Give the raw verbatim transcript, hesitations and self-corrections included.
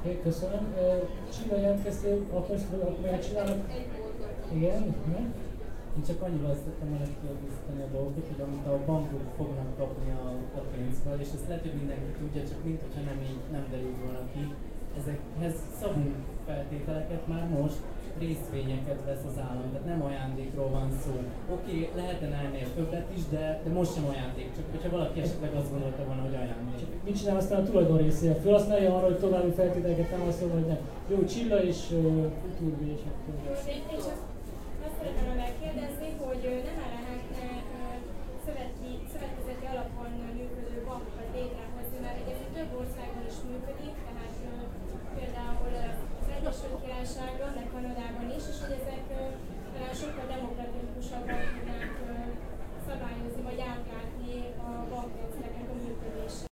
Oké, köszönöm. Csilla, jelentkeztél, akarsz, akkor elcsinálod? Igen, igen. Én csak annyival szerettem volna kiegészíteni a dolgot, hogy amit a bankok fognak kapni a, a pénzből, és ezt lehet, hogy mindenki tudja, csak mint hogyha nem így nem derült volna ki. Ezekhez szabunk feltételeket már most, részvényeket vesz az állam, tehát nem ajándékról van szó. Oké, okay, lehetne ennél többet is, de, de most sem ajándék, csak hogyha valaki esetleg azt gondolta volna, hogy ajándék. Csak mit csinál aztán a tulajdon részével? Felhasználja arra, hogy további feltételeket nem azt mondja, hogy nem. Jó, Csilla és uh, Uturbi és akkor. Én csak azt szeretném megkérdezni, hogy nem lehetne szöveti, szövetkezeti alapon működő bankokat létrehozni, mert ez több országban is működik, tehát például az Egyesült Királyságban, de Kanadában is, és hogy ezek sokkal demokratikusabban tudnák szabályozni vagy átlátni a bankrendszereknek a működését.